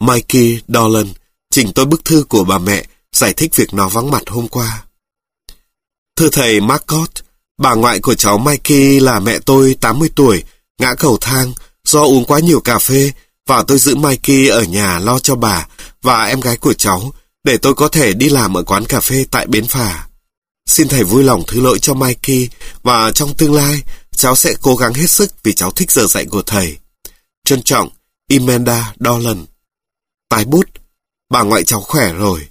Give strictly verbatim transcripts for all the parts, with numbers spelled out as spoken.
Mikey Dolan trình tôi bức thư của bà mẹ giải thích việc nó vắng mặt hôm qua. Thưa thầy Marcot, bà ngoại của cháu Mikey là mẹ tôi tám mươi tuổi, ngã cầu thang do uống quá nhiều cà phê và tôi giữ Mikey ở nhà lo cho bà và em gái của cháu để tôi có thể đi làm ở quán cà phê tại bến phà. Xin thầy vui lòng thứ lỗi cho Mikey và trong tương lai cháu sẽ cố gắng hết sức vì cháu thích giờ dạy của thầy. Trân trọng, Imelda Dolan. Tái bút, bà ngoại cháu khỏe rồi.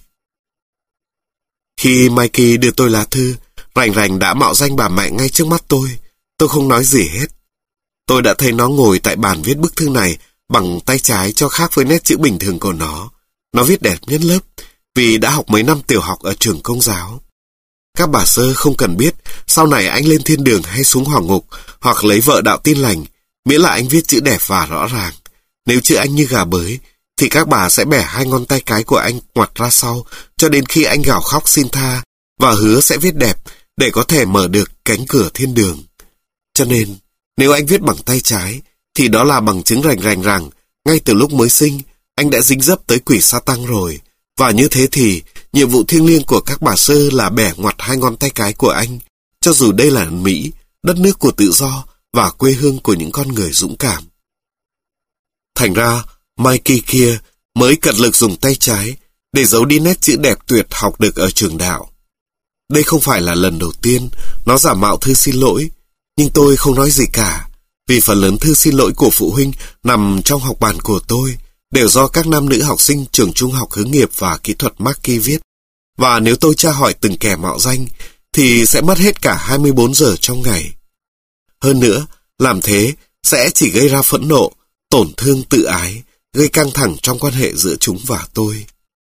Khi Mikey đưa tôi lá thư, rành rành đã mạo danh bà mẹ ngay trước mắt tôi. Tôi không nói gì hết. Tôi đã thấy nó ngồi tại bàn viết bức thư này bằng tay trái cho khác với nét chữ bình thường của nó. Nó viết đẹp nhất lớp vì đã học mấy năm tiểu học ở trường công giáo. Các bà sơ không cần biết sau này anh lên thiên đường hay xuống hỏa ngục hoặc lấy vợ đạo tin lành, miễn là anh viết chữ đẹp và rõ ràng. Nếu chữ anh như gà bới, thì các bà sẽ bẻ hai ngón tay cái của anh ngoặt ra sau cho đến khi anh gào khóc xin tha và hứa sẽ viết đẹp để có thể mở được cánh cửa thiên đường. Cho nên, nếu anh viết bằng tay trái, thì đó là bằng chứng rành rành rằng ngay từ lúc mới sinh, anh đã dính dấp tới quỷ Sa-tăng rồi. Và như thế thì, nhiệm vụ thiêng liêng của các bà sơ là bẻ ngoặt hai ngón tay cái của anh, cho dù đây là Mỹ, đất nước của tự do và quê hương của những con người dũng cảm. Thành ra, Mikey kia mới cật lực dùng tay trái để giấu đi nét chữ đẹp tuyệt học được ở trường đạo. Đây không phải là lần đầu tiên nó giả mạo thư xin lỗi, nhưng tôi không nói gì cả, vì phần lớn thư xin lỗi của phụ huynh nằm trong học bàn của tôi đều do các nam nữ học sinh trường trung học hướng nghiệp và kỹ thuật Marquis viết. Và nếu tôi tra hỏi từng kẻ mạo danh, thì sẽ mất hết cả hai mươi bốn giờ trong ngày. Hơn nữa, làm thế sẽ chỉ gây ra phẫn nộ, tổn thương tự ái, gây căng thẳng trong quan hệ giữa chúng và tôi.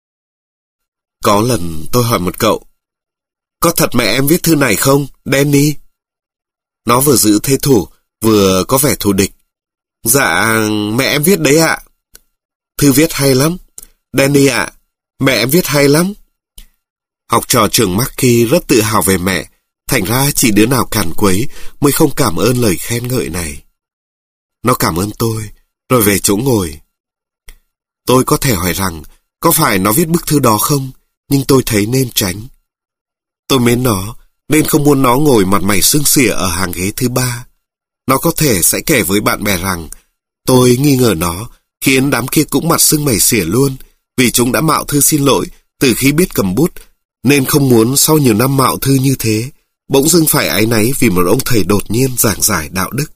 Có lần tôi hỏi một cậu, có thật mẹ em viết thư này không, Danny? Nó vừa giữ thế thủ, vừa có vẻ thù địch. Dạ, mẹ em viết đấy ạ. Thư viết hay lắm. Danny ạ, mẹ em viết hay lắm. Học trò trường Marquis rất tự hào về mẹ, thành ra chỉ đứa nào càn quấy mới không cảm ơn lời khen ngợi này. Nó cảm ơn tôi, rồi về chỗ ngồi. Tôi có thể hỏi rằng, có phải nó viết bức thư đó không, nhưng tôi thấy nên tránh. Tôi mến nó, nên không muốn nó ngồi mặt mày sưng xỉa ở hàng ghế thứ ba. Nó có thể sẽ kể với bạn bè rằng, tôi nghi ngờ nó, khiến đám kia cũng mặt sưng mày xỉa luôn, vì chúng đã mạo thư xin lỗi từ khi biết cầm bút, nên không muốn sau nhiều năm mạo thư như thế, bỗng dưng phải áy náy vì một ông thầy đột nhiên giảng giải đạo đức.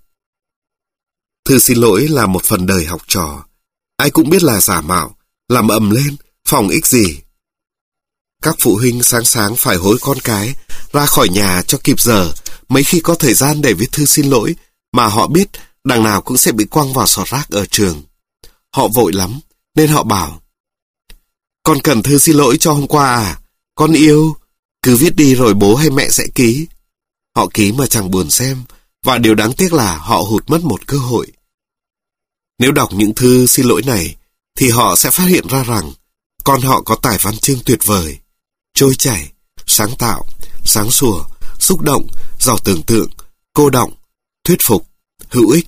Thư xin lỗi là một phần đời học trò. Ai cũng biết là giả mạo, làm ầm lên, phòng ích gì. Các phụ huynh sáng sáng phải hối con cái ra khỏi nhà cho kịp giờ, mấy khi có thời gian để viết thư xin lỗi, mà họ biết đằng nào cũng sẽ bị quăng vào sọt rác ở trường. Họ vội lắm, nên họ bảo, con cần thư xin lỗi cho hôm qua à? Con yêu, cứ viết đi rồi bố hay mẹ sẽ ký. Họ ký mà chẳng buồn xem, và điều đáng tiếc là họ hụt mất một cơ hội. Nếu đọc những thư xin lỗi này, thì họ sẽ phát hiện ra rằng con họ có tài văn chương tuyệt vời, trôi chảy, sáng tạo, sáng sủa, xúc động, giàu tưởng tượng, cô đọng, thuyết phục, hữu ích.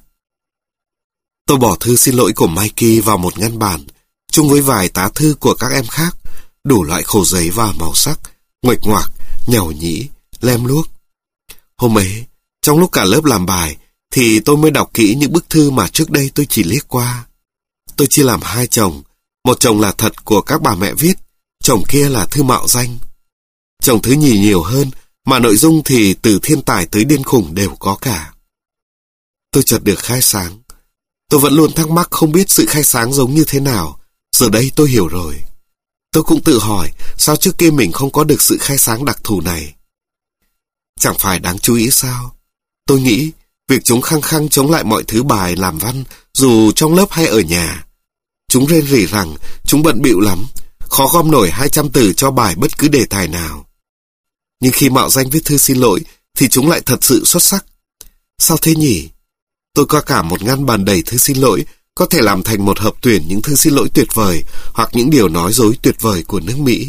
Tôi bỏ thư xin lỗi của Mikey vào một ngăn bàn, chung với vài tá thư của các em khác, đủ loại khổ giấy và màu sắc, nguệch ngoạc, nhàu nhĩ, lem luốc. Hôm ấy, trong lúc cả lớp làm bài, thì tôi mới đọc kỹ những bức thư mà trước đây tôi chỉ liếc qua. Tôi chia làm hai chồng, một chồng là thật của các bà mẹ viết, chồng kia là thư mạo danh. Chồng thứ nhì nhiều hơn, mà nội dung thì từ thiên tài tới điên khủng đều có cả. Tôi chợt được khai sáng. Tôi vẫn luôn thắc mắc không biết sự khai sáng giống như thế nào, giờ đây tôi hiểu rồi. Tôi cũng tự hỏi sao trước kia mình không có được sự khai sáng đặc thù này. Chẳng phải đáng chú ý sao? Tôi nghĩ việc chúng khăng khăng chống lại mọi thứ bài làm văn, dù trong lớp hay ở nhà. Chúng rên rỉ rằng chúng bận bịu lắm, khó gom nổi hai trăm từ cho bài bất cứ đề tài nào. Nhưng khi mạo danh viết thư xin lỗi thì chúng lại thật sự xuất sắc. Sao thế nhỉ? Tôi có cả một ngăn bàn đầy thư xin lỗi, có thể làm thành một hợp tuyển những thư xin lỗi tuyệt vời hoặc những điều nói dối tuyệt vời của nước Mỹ.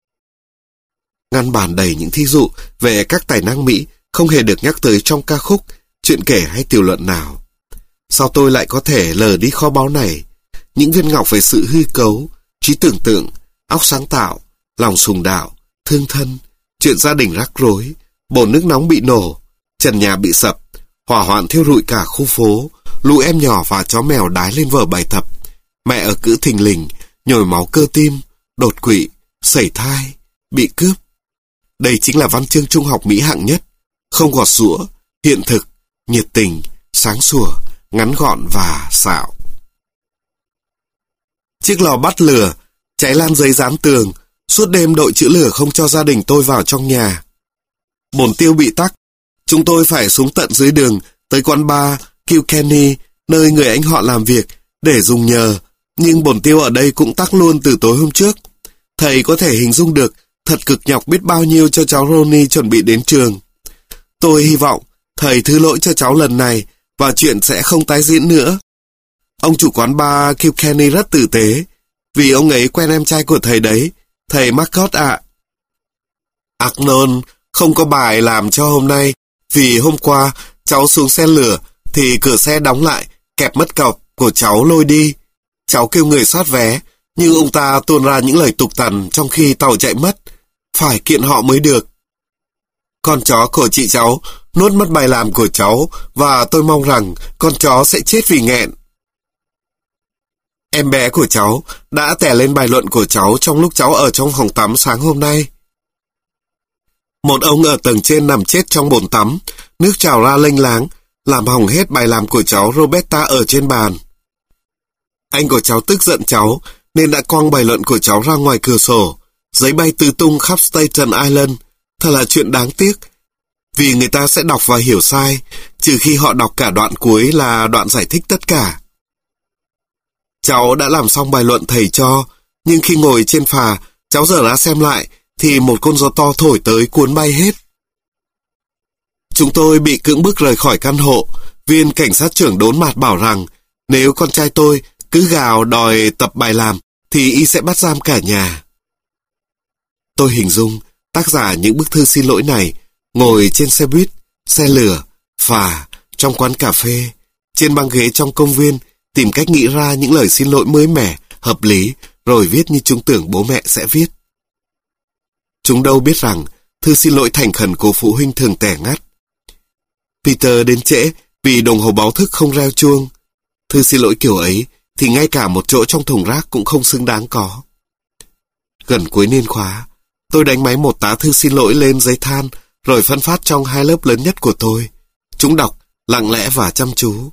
Ngăn bàn đầy những thí dụ về các tài năng Mỹ không hề được nhắc tới trong ca khúc, chuyện kể hay tiểu luận nào. Sao tôi lại có thể lờ đi kho báu này? những viên ngọc về sự hư cấu, trí tưởng tượng, óc sáng tạo, lòng sùng đạo, thương thân, chuyện gia đình rắc rối, bồn nước nóng bị nổ, trần nhà bị sập, hỏa hoạn thiêu rụi cả khu phố, lũ em nhỏ và chó mèo đái lên vở bài tập, mẹ ở cữ thình lình, nhồi máu cơ tim, đột quỵ, sẩy thai, bị cướp. Đây chính là văn chương trung học Mỹ hạng nhất, không gọt giũa, hiện thực, nhiệt tình, sáng sủa, ngắn gọn và xạo. Chiếc lò bắt lửa, cháy lan giấy dán tường, suốt đêm đội chữa lửa không cho gia đình tôi vào trong nhà. Bồn tiêu bị tắc, chúng tôi phải xuống tận dưới đường tới quán bar Kilkenny, nơi người anh họ làm việc, để dùng nhờ, nhưng bồn tiêu ở đây cũng tắc luôn từ tối hôm trước. Thầy có thể hình dung được thật cực nhọc biết bao nhiêu cho cháu Ronnie chuẩn bị đến trường. Tôi hy vọng thầy thứ lỗi cho cháu lần này và chuyện sẽ không tái diễn nữa. Ông chủ quán bar Kilkenny rất tử tế, vì ông ấy quen em trai của thầy đấy, thầy Marcot ạ. À. Arnold không có bài làm cho hôm nay, vì hôm qua cháu xuống xe lửa thì cửa xe đóng lại, kẹp mất cọc của cháu lôi đi. Cháu kêu người soát vé, nhưng ông ta tuôn ra những lời tục tằn trong khi tàu chạy mất, phải kiện họ mới được. Con chó của chị cháu nuốt mất bài làm của cháu và tôi mong rằng con chó sẽ chết vì nghẹn. Em bé của cháu đã tẻ lên bài luận của cháu trong lúc cháu ở trong phòng tắm sáng hôm nay. Một ông ở tầng trên nằm chết trong bồn tắm, nước trào ra lênh láng, làm hỏng hết bài làm của cháu Roberta ở trên bàn. Anh của cháu tức giận cháu, nên đã quăng bài luận của cháu ra ngoài cửa sổ, giấy bay tứ tung khắp Staten Island. Thật là chuyện đáng tiếc, vì người ta sẽ đọc và hiểu sai, trừ khi họ đọc cả đoạn cuối là đoạn giải thích tất cả. Cháu đã làm xong bài luận thầy cho, nhưng khi ngồi trên phà, cháu dở ra xem lại, thì một cơn gió to thổi tới cuốn bay hết. Chúng tôi bị cưỡng bức rời khỏi căn hộ. Viên cảnh sát trưởng đốn mặt bảo rằng nếu con trai tôi cứ gào đòi tập bài làm thì y sẽ bắt giam cả nhà. Tôi hình dung tác giả những bức thư xin lỗi này ngồi trên xe buýt, xe lửa, phà, trong quán cà phê, trên băng ghế trong công viên, tìm cách nghĩ ra những lời xin lỗi mới mẻ, hợp lý, rồi viết như chúng tưởng bố mẹ sẽ viết. Chúng đâu biết rằng thư xin lỗi thành khẩn của phụ huynh thường tẻ ngắt. Peter đến trễ vì đồng hồ báo thức không reo chuông. Thư xin lỗi kiểu ấy thì ngay cả một chỗ trong thùng rác cũng không xứng đáng có. Gần cuối niên khóa, tôi đánh máy một tá thư xin lỗi lên giấy than rồi phân phát trong hai lớp lớn nhất của tôi. Chúng đọc lặng lẽ và chăm chú.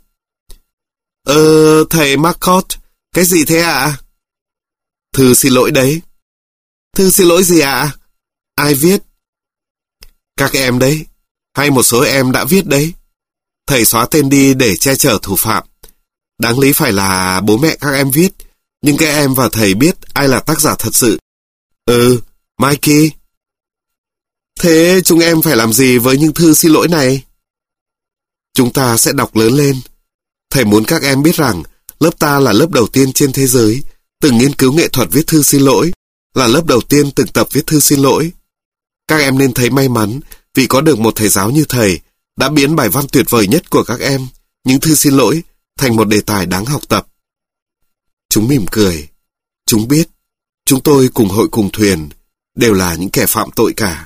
Ờ, thầy Marcot, cái gì thế ạ? À? Thư xin lỗi đấy. Thư xin lỗi gì ạ? À? Ai viết? Các em đấy, hay một số em đã viết đấy. Thầy xóa tên đi để che chở thủ phạm. Đáng lý phải là bố mẹ các em viết, nhưng các em và thầy biết ai là tác giả thật sự. Ừ, Mikey. Thế chúng em phải làm gì với những thư xin lỗi này? Chúng ta sẽ đọc lớn lên. Thầy muốn các em biết rằng lớp ta là lớp đầu tiên trên thế giới từng nghiên cứu nghệ thuật viết thư xin lỗi, là lớp đầu tiên từng tập viết thư xin lỗi. Các em nên thấy may mắn vì có được một thầy giáo như thầy đã biến bài văn tuyệt vời nhất của các em, những thư xin lỗi, thành một đề tài đáng học tập. Chúng mỉm cười. Chúng biết, chúng tôi cùng hội cùng thuyền, đều là những kẻ phạm tội cả.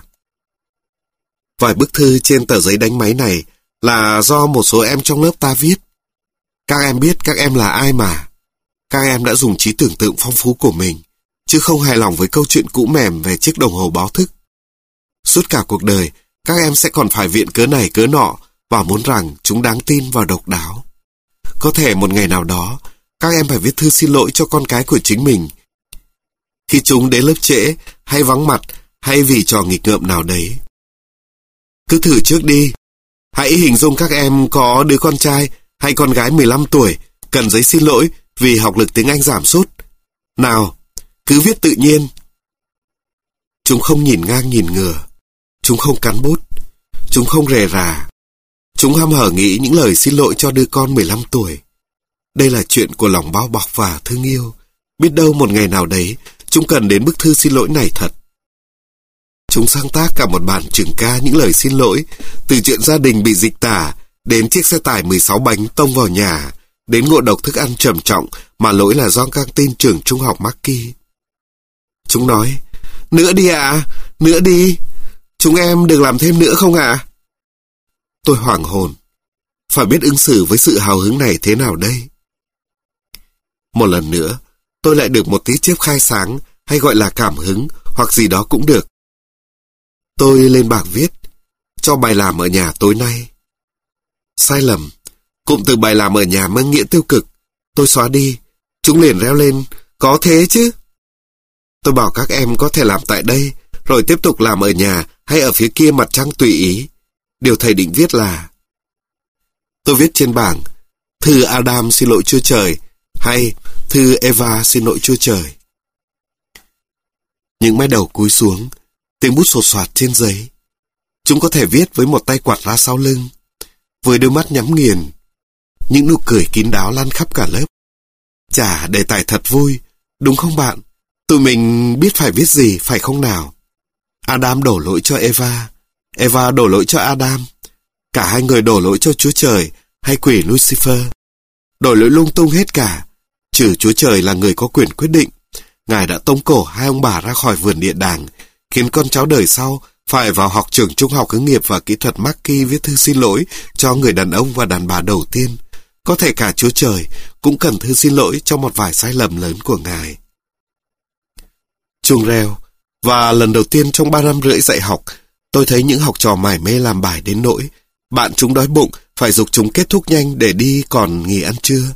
Vài bức thư trên tờ giấy đánh máy này là do một số em trong lớp ta viết. Các em biết các em là ai mà. Các em đã dùng trí tưởng tượng phong phú của mình, chứ không hài lòng với câu chuyện cũ mềm về chiếc đồng hồ báo thức. Suốt cả cuộc đời, các em sẽ còn phải viện cớ này cớ nọ và muốn rằng chúng đáng tin và độc đáo. Có thể một ngày nào đó, các em phải viết thư xin lỗi cho con cái của chính mình. Khi chúng đến lớp trễ, hay vắng mặt, hay vì trò nghịch ngợm nào đấy. Cứ thử trước đi. Hãy hình dung các em có đứa con trai hay con gái mười lăm tuổi cần giấy xin lỗi vì học lực tiếng Anh giảm sút. Nào, cứ viết tự nhiên. Chúng không nhìn ngang nhìn ngửa. Chúng không cắn bút. Chúng không rề rà. Chúng hăm hở nghĩ những lời xin lỗi cho đứa con mười lăm tuổi. Đây là chuyện của lòng bao bọc và thương yêu. Biết đâu một ngày nào đấy, chúng cần đến bức thư xin lỗi này thật. Chúng sáng tác cả một bản trường ca những lời xin lỗi, từ chuyện gia đình bị dịch tả, đến chiếc xe tải mười sáu bánh tông vào nhà, đến ngộ độc thức ăn trầm trọng mà lỗi là do căng tin trường trung học Marky. Chúng nói, nữa đi ạ, à, nữa đi, chúng em đừng làm thêm nữa không ạ? À? Tôi hoảng hồn, phải biết ứng xử với sự hào hứng này thế nào đây? Một lần nữa, tôi lại được một tí chép khai sáng, hay gọi là cảm hứng, hoặc gì đó cũng được. Tôi lên bảng viết, cho bài làm ở nhà tối nay. Sai lầm, cụm từ bài làm ở nhà mang nghĩa tiêu cực. Tôi xóa đi, chúng liền reo lên, có thế chứ. Tôi bảo các em có thể làm tại đây, rồi tiếp tục làm ở nhà hay ở phía kia mặt trăng tùy ý. Điều thầy định viết là, tôi viết trên bảng, thư Adam xin lỗi Chúa Trời, hay thư Eva xin lỗi Chúa Trời. Những mái đầu cúi xuống, tiếng bút sột soạt trên giấy. Chúng có thể viết với một tay quạt ra sau lưng, với đôi mắt nhắm nghiền. Những nụ cười kín đáo lan khắp cả lớp. Chà, đề tài thật vui, đúng không bạn? Tụi mình biết phải viết gì, phải không nào? Adam đổ lỗi cho Eva, Eva đổ lỗi cho Adam. Cả hai người đổ lỗi cho Chúa Trời hay quỷ Lucifer. Đổ lỗi lung tung hết cả, trừ Chúa Trời là người có quyền quyết định. Ngài đã tống cổ hai ông bà ra khỏi vườn địa đàng, khiến con cháu đời sau phải vào học trường trung học hướng nghiệp và kỹ thuật Marky viết thư xin lỗi cho người đàn ông và đàn bà đầu tiên. Có thể cả Chúa Trời cũng cần thư xin lỗi cho một vài sai lầm lớn của Ngài. Chuông reo, và lần đầu tiên trong ba năm rưỡi dạy học, tôi thấy những học trò mải mê làm bài đến nỗi bạn chúng đói bụng phải giục chúng kết thúc nhanh để đi còn nghỉ ăn trưa.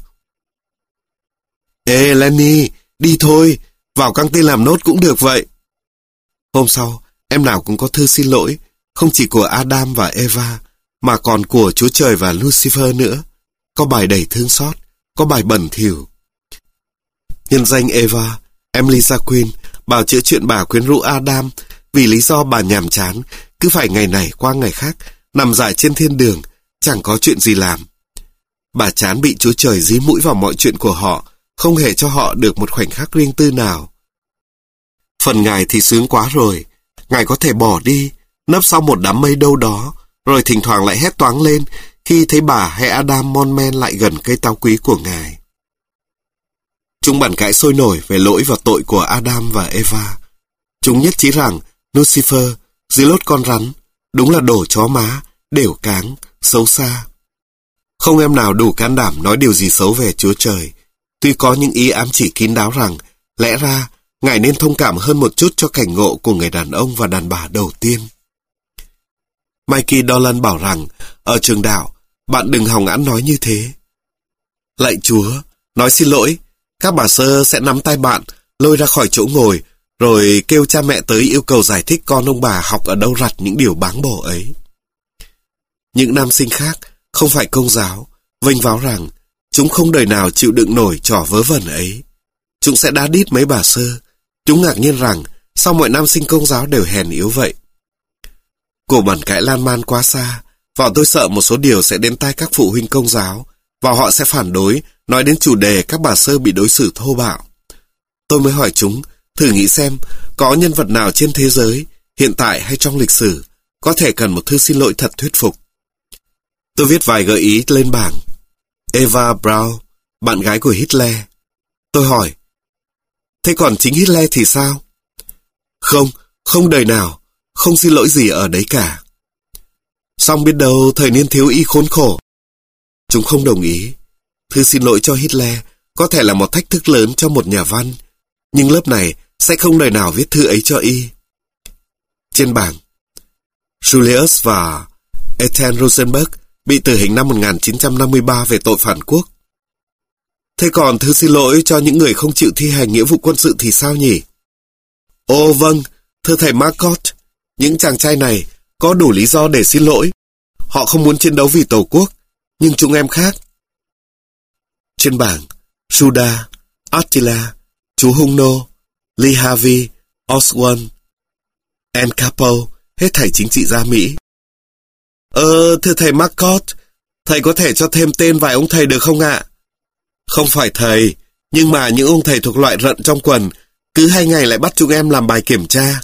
Ê Lenny, đi thôi, vào căng tin làm nốt cũng được vậy. Hôm sau, em nào cũng có thư xin lỗi, không chỉ của Adam và Eva, mà còn của Chúa Trời và Lucifer nữa. Có bài đầy thương xót, có bài bẩn thỉu. Nhân danh Eva, em Lisa Quinn bào chữa chuyện bà quyến rũ Adam vì lý do bà nhàm chán, cứ phải ngày này qua ngày khác, nằm dại trên thiên đường, chẳng có chuyện gì làm. Bà chán bị Chúa Trời dí mũi vào mọi chuyện của họ, không hề cho họ được một khoảnh khắc riêng tư nào. Phần Ngài thì sướng quá rồi, Ngài có thể bỏ đi, nấp sau một đám mây đâu đó, rồi thỉnh thoảng lại hét toáng lên khi thấy bà hay Adam mon men lại gần cây táo quý của Ngài. Chúng bàn cãi sôi nổi về lỗi và tội của Adam và Eva. Chúng nhất trí rằng Lucifer, dưới lốt con rắn, đúng là đồ chó má, đểu cáng, xấu xa. Không em nào đủ can đảm nói điều gì xấu về Chúa Trời, tuy có những ý ám chỉ kín đáo rằng lẽ ra Ngài nên thông cảm hơn một chút cho cảnh ngộ của người đàn ông và đàn bà đầu tiên. Mikey Dolan bảo rằng ở trường đạo, bạn đừng hòng ăn nói như thế. Lạy Chúa, nói xin lỗi, các bà sơ sẽ nắm tay bạn, lôi ra khỏi chỗ ngồi, rồi kêu cha mẹ tới yêu cầu giải thích con ông bà học ở đâu rặt những điều báng bổ ấy. Những nam sinh khác, không phải công giáo, vênh váo rằng chúng không đời nào chịu đựng nổi trò vớ vẩn ấy. Chúng sẽ đá đít mấy bà sơ. Chúng ngạc nhiên rằng sao mọi nam sinh công giáo đều hèn yếu vậy. Cuộc bàn cãi lan man quá xa, và tôi sợ một số điều sẽ đến tai các phụ huynh công giáo, và họ sẽ phản đối, nói đến chủ đề các bà sơ bị đối xử thô bạo. Tôi mới hỏi chúng, thử nghĩ xem, có nhân vật nào trên thế giới, hiện tại hay trong lịch sử, có thể cần một thư xin lỗi thật thuyết phục. Tôi viết vài gợi ý lên bảng. Eva Braun, bạn gái của Hitler. Tôi hỏi, thế còn chính Hitler thì sao? Không, không đời nào, không xin lỗi gì ở đấy cả. Song biết đâu thời niên thiếu y khốn khổ. Chúng không đồng ý. Thư xin lỗi cho Hitler có thể là một thách thức lớn cho một nhà văn, nhưng lớp này sẽ không đời nào viết thư ấy cho y. Trên bảng, Julius và Ethan Rosenberg bị tử hình năm một nghìn chín trăm năm mươi ba về tội phản quốc. Thế còn thư xin lỗi cho những người không chịu thi hành nghĩa vụ quân sự thì sao nhỉ? Ồ vâng, thưa thầy Marcot, những chàng trai này có đủ lý do để xin lỗi. Họ không muốn chiến đấu vì Tổ quốc, nhưng chúng em khác. Trên bảng, Judah, Attila, chú Hung Nô, Lee Harvey, Oswald, Al Capone, hết thảy chính trị gia Mỹ. Ờ, thưa thầy Marcot, thầy có thể cho thêm tên vài ông thầy được không ạ? Không phải thầy, nhưng mà những ông thầy thuộc loại rận trong quần, cứ hai ngày lại bắt chúng em làm bài kiểm tra.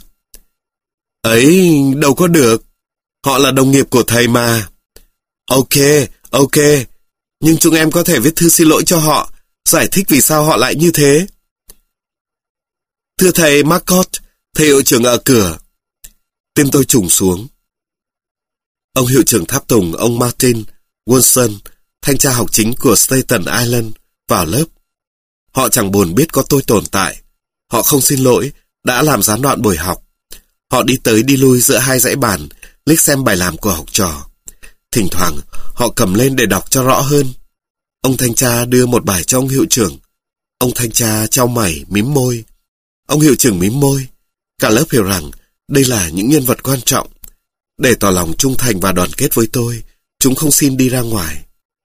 Ấy, đâu có được. Họ là đồng nghiệp của thầy mà. Ok, ok. Nhưng chúng em có thể viết thư xin lỗi cho họ, giải thích vì sao họ lại như thế. Thưa thầy Marcot, thầy hiệu trưởng ở cửa. Tim tôi trùng xuống. Ông hiệu trưởng tháp tùng, ông Martin Wilson, thanh tra học chính của Staten Island, vào lớp. Họ chẳng buồn biết có tôi tồn tại. Họ không xin lỗi, đã làm gián đoạn buổi học. Họ đi tới đi lui giữa hai dãy bàn, liếc xem bài làm của học trò. Thỉnh thoảng, họ cầm lên để đọc cho rõ hơn. Ông thanh tra đưa một bài cho ông hiệu trưởng. Ông thanh tra chau mày, mím môi. Ông hiệu trưởng mím môi. Cả lớp hiểu rằng đây là những nhân vật quan trọng. Để tỏ lòng trung thành và đoàn kết với tôi, chúng không xin đi ra ngoài.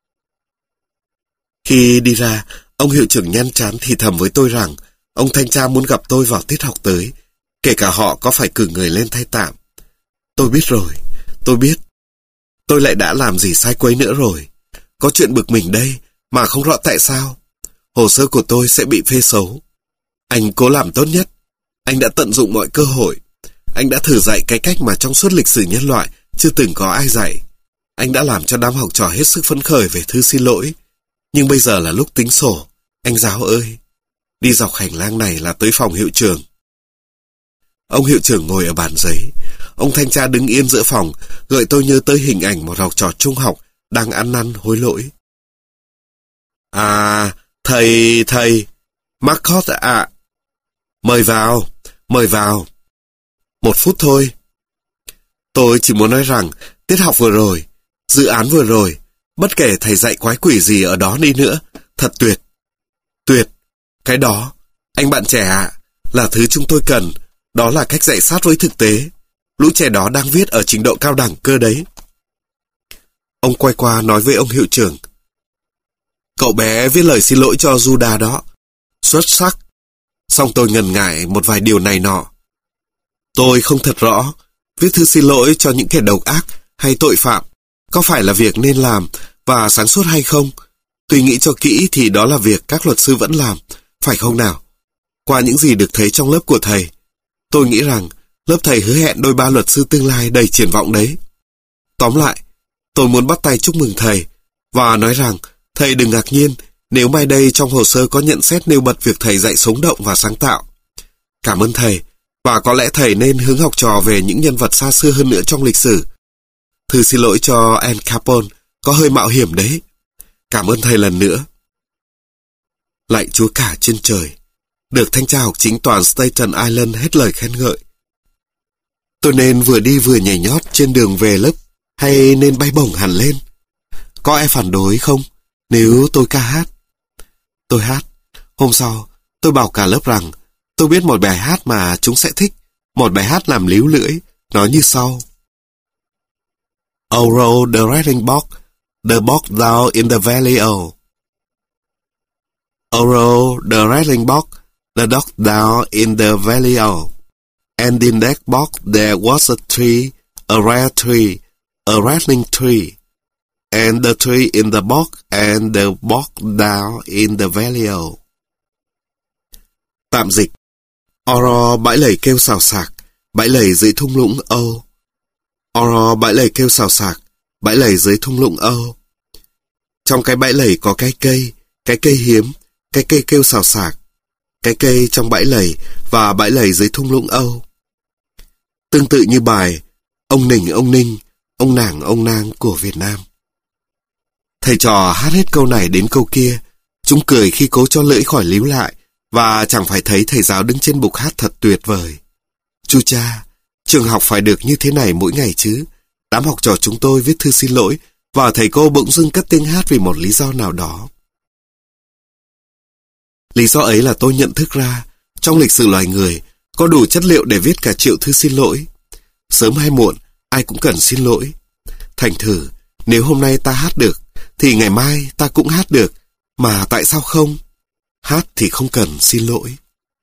Khi đi ra, ông hiệu trưởng nhăn trán thì thầm với tôi rằng ông thanh tra muốn gặp tôi vào tiết học tới, kể cả họ có phải cử người lên thay tạm. Tôi biết rồi, tôi biết. Tôi lại đã làm gì sai quấy nữa rồi. Có chuyện bực mình đây, mà không rõ tại sao. Hồ sơ của tôi sẽ bị phê xấu. Anh cố làm tốt nhất. Anh đã tận dụng mọi cơ hội. Anh đã thử dạy cái cách mà trong suốt lịch sử nhân loại chưa từng có ai dạy. Anh đã làm cho đám học trò hết sức phấn khởi về thư xin lỗi. Nhưng bây giờ là lúc tính sổ. Anh giáo ơi! Đi dọc hành lang này là tới phòng hiệu trưởng. Ông hiệu trưởng ngồi ở bàn giấy. Ông thanh tra đứng yên giữa phòng, gợi tôi nhớ tới hình ảnh một học trò trung học đang ăn năn hối lỗi. À, thầy, thầy, Marcot ạ. À. Mời vào, mời vào. Một phút thôi. Tôi chỉ muốn nói rằng, tiết học vừa rồi, dự án vừa rồi, bất kể thầy dạy quái quỷ gì ở đó đi nữa, thật tuyệt. Tuyệt. Cái đó, anh bạn trẻ ạ, là thứ chúng tôi cần. Đó là cách dạy sát với thực tế. Lũ trẻ đó đang viết ở trình độ cao đẳng cơ đấy. Ông quay qua nói với ông hiệu trưởng. Cậu bé viết lời xin lỗi cho Judah đó. Xuất sắc. Xong tôi ngần ngại một vài điều này nọ. Tôi không thật rõ, viết thư xin lỗi cho những kẻ độc ác hay tội phạm có phải là việc nên làm và sáng suốt hay không? Tuy nghĩ cho kỹ thì đó là việc các luật sư vẫn làm, phải không nào? Qua những gì được thấy trong lớp của thầy, tôi nghĩ rằng lớp thầy hứa hẹn đôi ba luật sư tương lai đầy triển vọng đấy. Tóm lại, tôi muốn bắt tay chúc mừng thầy và nói rằng thầy đừng ngạc nhiên nếu mai đây trong hồ sơ có nhận xét nêu bật việc thầy dạy sống động và sáng tạo. Cảm ơn thầy, và có lẽ thầy nên hướng học trò về những nhân vật xa xưa hơn nữa trong lịch sử. Thư xin lỗi cho Al Capone có hơi mạo hiểm đấy. Cảm ơn thầy lần nữa. Lạy Chúa cả trên trời, được thanh tra học chính toàn Staten Island hết lời khen ngợi. Tôi nên vừa đi vừa nhảy nhót trên đường về lớp hay nên bay bổng hẳn lên? Có ai phản đối không nếu tôi ca hát? Tôi hát. Hôm sau, tôi bảo cả lớp rằng tôi biết một bài hát mà chúng sẽ thích, một bài hát làm líu lưỡi, nói như sau. Oh, roll the rattling box, the box down in the valley oh. Oh, roll the rattling box, the dog down in the valley oh. And in that box there was a tree, a rare tree, a rattling tree. And the tree in the box, and the box down in the valley oh. Tạm dịch. Oro bãi lầy kêu xào xạc, bãi lầy dưới thung lũng Âu. Oro bãi lầy kêu xào xạc, bãi lầy dưới thung lũng Âu. Trong cái bãi lầy có cái cây, cái cây hiếm, cái cây kêu xào xạc, cái cây trong bãi lầy và bãi lầy dưới thung lũng Âu. Tương tự như bài Ông Nình ông Ninh, ông Nàng ông Nang của Việt Nam. Thầy trò hát hết câu này đến câu kia, chúng cười khi cố cho lưỡi khỏi líu lại, và chẳng phải thấy thầy giáo đứng trên bục hát thật tuyệt vời. Chu cha, trường học phải được như thế này mỗi ngày chứ. Đám học trò chúng tôi viết thư xin lỗi, và thầy cô bỗng dưng cất tiếng hát vì một lý do nào đó. Lý do ấy là tôi nhận thức ra, trong lịch sử loài người, có đủ chất liệu để viết cả triệu thư xin lỗi. Sớm hay muộn, ai cũng cần xin lỗi. Thành thử, nếu hôm nay ta hát được, thì ngày mai ta cũng hát được, mà tại sao không? Hát thì không cần xin lỗi.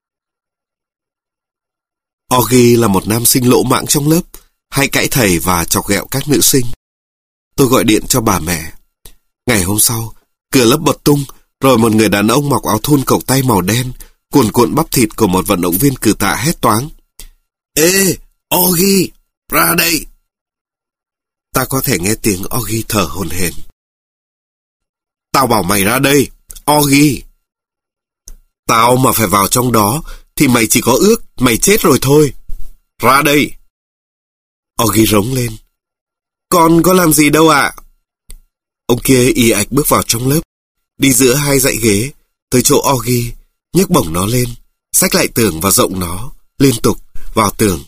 Augie là một nam sinh lỗ mãng trong lớp, hay cãi thầy và chọc ghẹo các nữ sinh. Tôi gọi điện cho bà mẹ. Ngày hôm sau, cửa lớp bật tung, rồi một người đàn ông mặc áo thun cộc tay màu đen, cuồn cuộn bắp thịt của một vận động viên cử tạ hét toáng. Ê, Augie, ra đây! Ta có thể nghe tiếng Augie thở hổn hển. Tao bảo mày ra đây, Augie. Tao mà phải vào trong đó, thì mày chỉ có ước, mày chết rồi thôi. Ra đây. Augie rống lên. Con có làm gì đâu ạ. Ông kia ì ạch bước vào trong lớp, đi giữa hai dãy ghế, tới chỗ Augie, nhấc bổng nó lên, xách lại tường và rộng nó, liên tục, vào tường.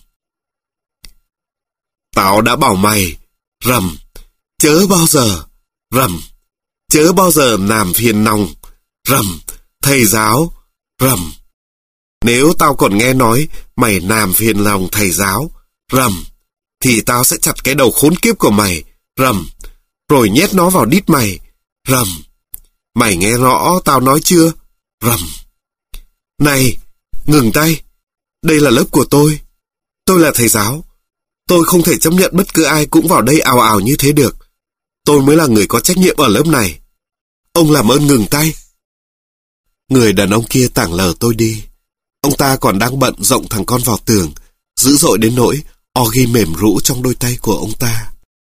Tao đã bảo mày, rầm, chớ bao giờ, rầm, chớ bao giờ làm phiền lòng, rầm, thầy giáo, rầm. Nếu tao còn nghe nói mày làm phiền lòng thầy giáo, rầm, thì tao sẽ chặt cái đầu khốn kiếp của mày, rầm, rồi nhét nó vào đít mày, rầm. Mày nghe rõ tao nói chưa? Rầm. Này, ngừng tay. Đây là lớp của tôi. Tôi là thầy giáo. Tôi không thể chấp nhận bất cứ ai cũng vào đây ào ào như thế được. Tôi mới là người có trách nhiệm ở lớp này. Ông làm ơn ngừng tay. Người đàn ông kia tảng lờ tôi đi. Ông ta còn đang bận rộng thằng con vào tường, dữ dội đến nỗi Augie mềm rũ trong đôi tay của ông ta.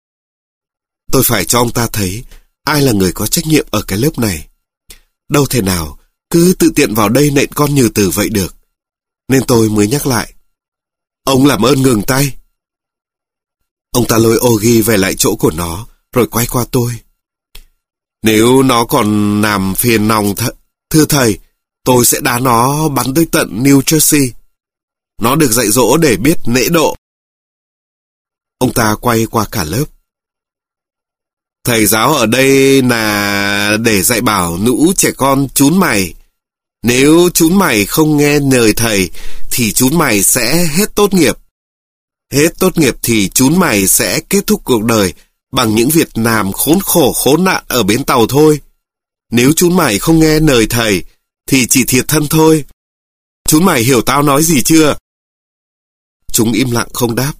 Tôi phải cho ông ta thấy ai là người có trách nhiệm ở cái lớp này. Đâu thể nào cứ tự tiện vào đây nện con nhừ từ vậy được. Nên tôi mới nhắc lại. Ông làm ơn ngừng tay. Ông ta lôi Augie về lại chỗ của nó, rồi quay qua tôi. Nếu nó còn làm phiền lòng th- thưa thầy, tôi sẽ đá nó bắn tới tận New Jersey. Nó được dạy dỗ để biết lễ độ. Ông ta quay qua cả lớp. Thầy giáo ở đây là để dạy bảo lũ trẻ con chúng mày. Nếu chúng mày không nghe lời thầy, thì chúng mày sẽ hết tốt nghiệp. Hết tốt nghiệp thì chúng mày sẽ kết thúc cuộc đời bằng những việc làm khốn khổ khốn nạn ở bến tàu thôi. Nếu chúng mày không nghe lời thầy, thì chỉ thiệt thân thôi. Chúng mày hiểu tao nói gì chưa? Chúng im lặng không đáp.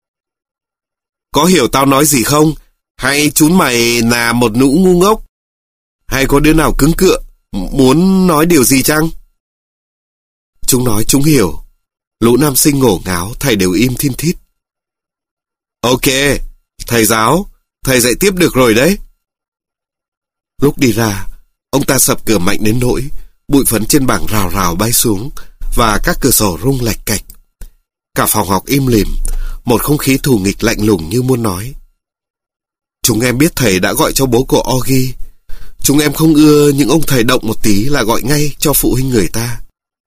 Có hiểu tao nói gì không? Hay chúng mày là một lũ ngu ngốc? Hay có đứa nào cứng cựa, muốn nói điều gì chăng? Chúng nói chúng hiểu. Lũ nam sinh ngổ ngáo, thầy đều im thin thít. Ok, thầy giáo, thầy dạy tiếp được rồi đấy. Lúc đi ra, ông ta sập cửa mạnh đến nỗi bụi phấn trên bảng rào rào bay xuống và các cửa sổ rung lạch cạch. Cả phòng học im lìm, một không khí thù nghịch lạnh lùng như muốn nói. Chúng em biết thầy đã gọi cho bố của Augie. Chúng em không ưa những ông thầy động một tí là gọi ngay cho phụ huynh người ta.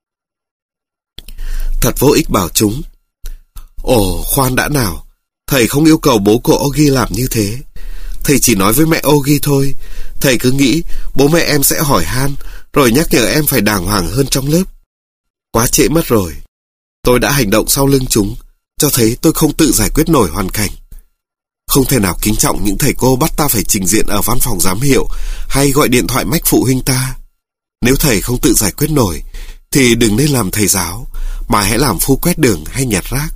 Thật vô ích bảo chúng. Ồ, khoan đã nào. Thầy không yêu cầu bố của Augie làm như thế. Thầy chỉ nói với mẹ Augie thôi. Thầy cứ nghĩ bố mẹ em sẽ hỏi han, rồi nhắc nhở em phải đàng hoàng hơn trong lớp. Quá trễ mất rồi. Tôi đã hành động sau lưng chúng, cho thấy tôi không tự giải quyết nổi hoàn cảnh. Không thể nào kính trọng những thầy cô bắt ta phải trình diện ở văn phòng giám hiệu hay gọi điện thoại mách phụ huynh ta. Nếu thầy không tự giải quyết nổi, thì đừng nên làm thầy giáo, mà hãy làm phu quét đường hay nhặt rác.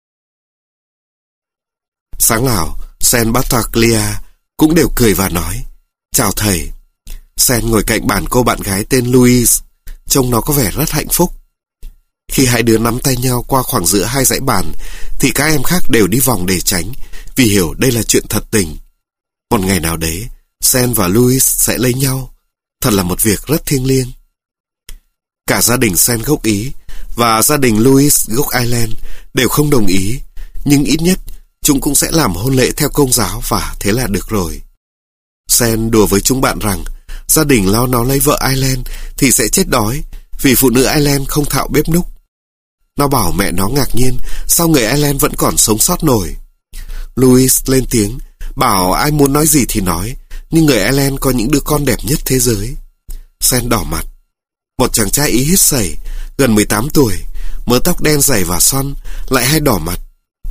Sáng nào, Sen Battaglia cũng đều cười và nói, chào thầy. Sen ngồi cạnh bàn cô bạn gái tên Louise, trông nó có vẻ rất hạnh phúc. Khi hai đứa nắm tay nhau qua khoảng giữa hai dãy bàn, thì các em khác đều đi vòng để tránh, vì hiểu đây là chuyện thật tình. Một ngày nào đấy, Sen và Louise sẽ lấy nhau. Thật là một việc rất thiêng liêng. Cả gia đình Sen gốc Ý và gia đình Louise gốc Ireland đều không đồng ý, nhưng ít nhất chúng cũng sẽ làm hôn lễ theo công giáo và thế là được rồi. Sen đùa với chúng bạn rằng gia đình lo nó lấy vợ Ireland thì sẽ chết đói vì phụ nữ Ireland không thạo bếp núc. Nó bảo mẹ nó ngạc nhiên sao người Ireland vẫn còn sống sót nổi. Louis lên tiếng, bảo ai muốn nói gì thì nói, nhưng người Ireland có những đứa con đẹp nhất thế giới. Sen đỏ mặt. Một chàng trai Ý hít sẩy, gần mười tám tuổi, mớ tóc đen dày và xoăn, lại hay đỏ mặt.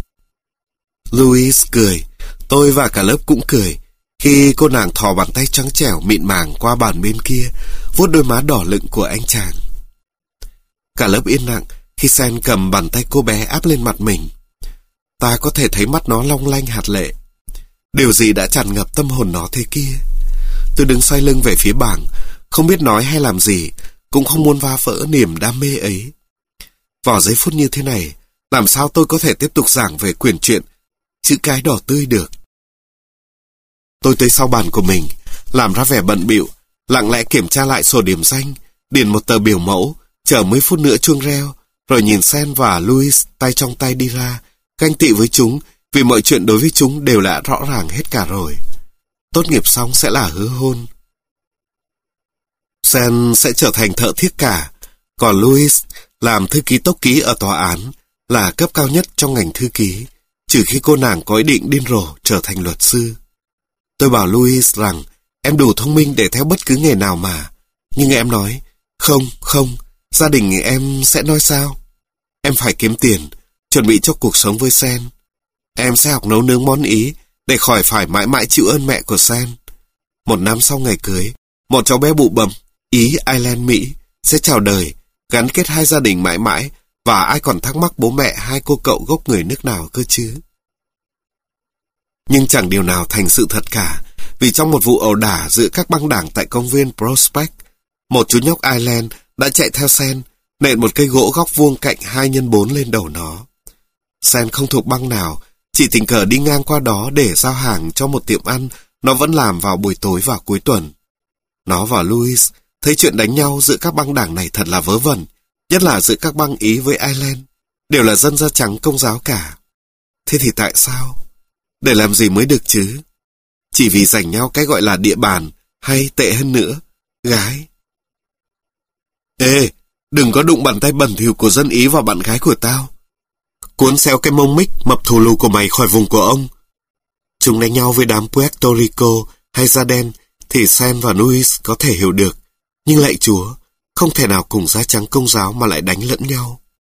Louis cười, tôi và cả lớp cũng cười, khi cô nàng thò bàn tay trắng trẻo mịn màng qua bàn bên kia, vuốt đôi má đỏ lựng của anh chàng. Cả lớp yên lặng khi Sen cầm bàn tay cô bé áp lên mặt mình. Ta có thể thấy mắt nó long lanh hạt lệ. Điều gì đã tràn ngập tâm hồn nó thế kia? Tôi đứng xoay lưng về phía bảng, không biết nói hay làm gì, cũng không muốn phá vỡ niềm đam mê ấy. Vào giây phút như thế này, làm sao tôi có thể tiếp tục giảng về quyển truyện chữ cái đỏ tươi được? Tôi tới sau bàn của mình, làm ra vẻ bận bịu lặng lẽ kiểm tra lại sổ điểm danh, điền một tờ biểu mẫu, chờ mấy phút nữa chuông reo, rồi nhìn Sen và Louis tay trong tay đi ra, ganh tị với chúng vì mọi chuyện đối với chúng đều đã rõ ràng hết cả rồi. Tốt nghiệp xong sẽ là hứa hôn. Sen sẽ trở thành thợ thiết cả, còn Louis làm thư ký tốc ký ở tòa án, là cấp cao nhất trong ngành thư ký, trừ khi cô nàng có ý định điên rồ trở thành luật sư. Tôi bảo Louis rằng em đủ thông minh để theo bất cứ nghề nào mà, nhưng em nói, không, không, gia đình em sẽ nói sao? Em phải kiếm tiền, chuẩn bị cho cuộc sống với Sen. Em sẽ học nấu nướng món Ý để khỏi phải mãi mãi chịu ơn mẹ của Sen. Một năm sau ngày cưới, một cháu bé bụ bầm, Ý, Ireland, Mỹ sẽ chào đời, gắn kết hai gia đình mãi mãi, và ai còn thắc mắc bố mẹ hai cô cậu gốc người nước nào cơ chứ? Nhưng chẳng điều nào thành sự thật cả, vì trong một vụ ẩu đả giữa các băng đảng tại công viên Prospect, một chú nhóc Ireland đã chạy theo Sen, nện một cây gỗ góc vuông cạnh hai nhân bốn lên đầu nó. Sen không thuộc băng nào, chỉ tình cờ đi ngang qua đó để giao hàng cho một tiệm ăn nó vẫn làm vào buổi tối và cuối tuần. Nó và Louis thấy chuyện đánh nhau giữa các băng đảng này thật là vớ vẩn, nhất là giữa các băng Ý với Ireland, đều là dân da trắng Công giáo cả. Thế thì tại sao? Để làm gì mới được chứ? Chỉ vì giành nhau cái gọi là địa bàn, hay tệ hơn nữa, gái. Ê, đừng có đụng bàn tay bẩn thỉu của dân Ý vào bạn gái của tao. Cuốn xéo cái mông mic mập thù lù của mày khỏi vùng của ông. Chúng đánh nhau với đám Puerto Rico hay da đen thì Sen và Louis có thể hiểu được, nhưng lạy Chúa, không thể nào cùng da trắng Công giáo mà lại đánh lẫn nhau.